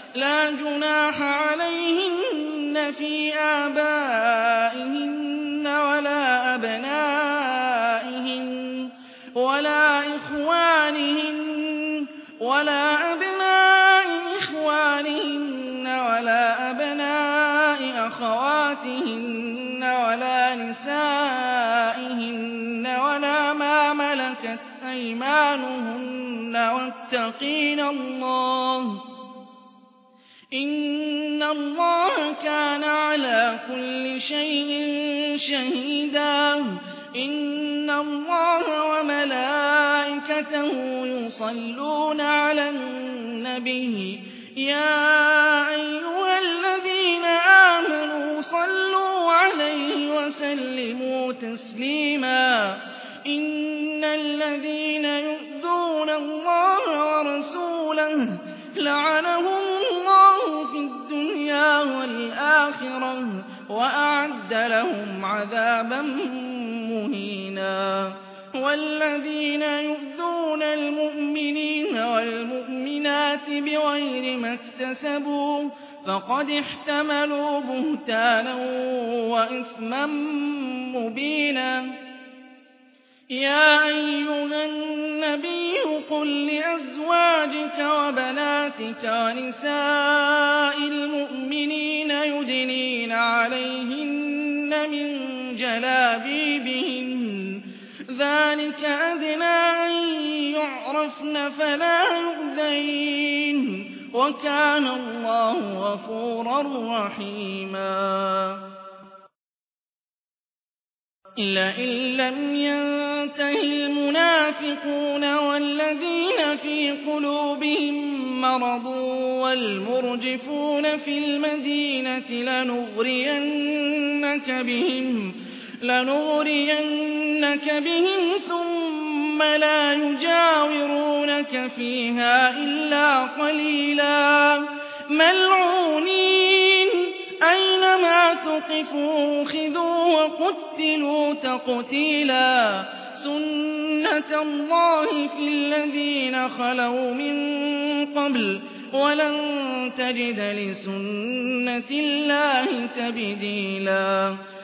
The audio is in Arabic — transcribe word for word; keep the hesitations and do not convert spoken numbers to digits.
لا جناح عليهن في آبائهن ولا أبنائهن ولا إخوانهن ولا أبناء إخوانهن ولا أبناء أخواتهن ولا نسائهن ولا ما ملكت أيمانهن واتقين الله إن الله كان على كل شيء شهيدا إن الله وملائكته يصلون على النبي يا أيها الذين آمنوا صلوا عليه وسلموا تسليما إن الذين يؤذون الله ورسوله لعنهم الله في الدنيا والآخرة وأعد لهم عذابا مهينا والذين يؤذون المؤمنين والمؤمنات بغير ما اكتسبوا فقد احتملوا بهتانا وإثما مبينا يا أيها النبي قل لأزواجك وبناتك ونساء المؤمنين يدنين عليهن من جلابيبهن ذلك أدنى أن يعرفن فلا يؤذين وكان الله غفورا رحيما لئن لم ينته المنافقون والذين في قلوبهم مرض والمرجفون في المدينة لنغرينك بهم لنغرينك بهم ثم لا يجاورونك فيها إلا قليلا ملعونين أينما ثقفوا خذوا وقتلوا تقتيلا سنة الله في الذين خلوا من قبل ولن تجد لسنة الله تبديلا